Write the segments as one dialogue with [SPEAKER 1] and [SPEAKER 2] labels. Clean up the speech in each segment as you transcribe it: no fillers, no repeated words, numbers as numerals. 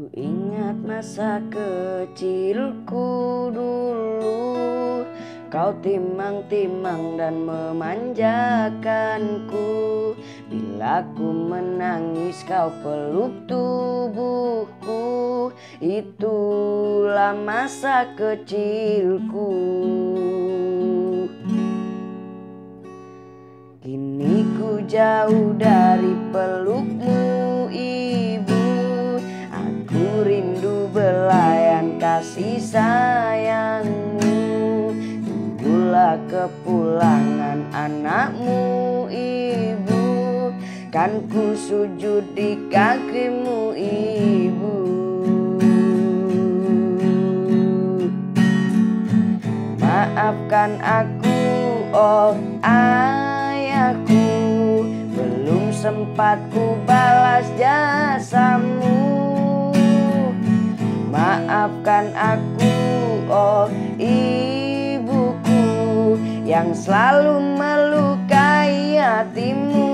[SPEAKER 1] Ingat masa kecilku dulu, kau timang-timang dan memanjakanku. Bila ku menangis kau peluk tubuhku. Itulah masa kecilku. Kini ku jauh dari pelukmu ibu. Aku rindu belayan kasih sayangmu. Tunggulah kepulangan anakmu ibu. Kan ku sujud di kakimu ibu. Maafkan aku oh ayahku, belum sempat ku balas jasamu. Maafkan aku oh ibuku, yang selalu melukai hatimu.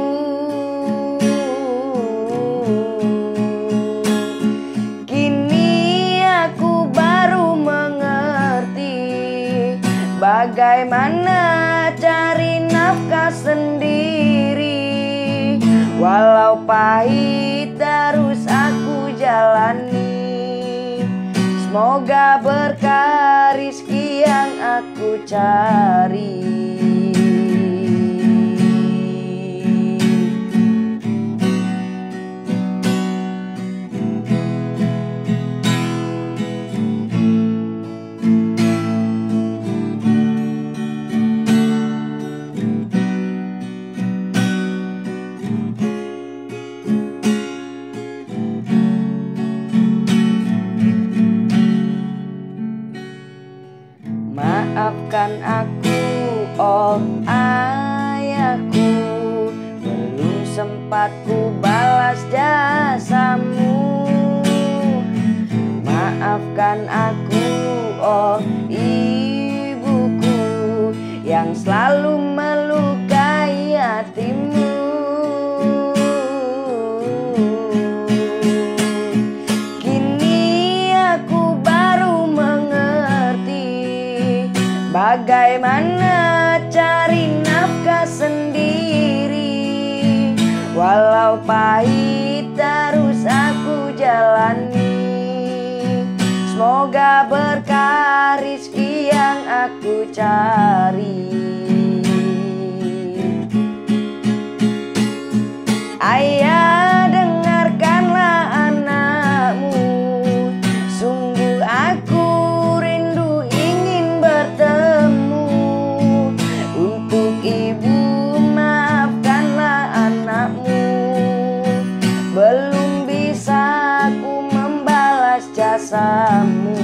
[SPEAKER 1] Kini aku baru mengerti bagaimana cari nafkah sendiri. Walau pahit terus aku jalani. Semoga berkah rizki yang aku cari. Maafkan aku oh ayahku, belum sempat ku balas jasamu. Maafkan aku oh ibuku, yang selalu melukai hatimu. Kini aku baru mengerti bagaimana cari nafkah sendiri. Walau pahit terus aku jalani. Semoga berkah rizki yang aku cari. Ayah, dengarkanlah anakmu. Sungguh aku rindu ingin bertemu. Untuk ibu, maafkanlah anakmu. Belum bisa aku membalas jasamu.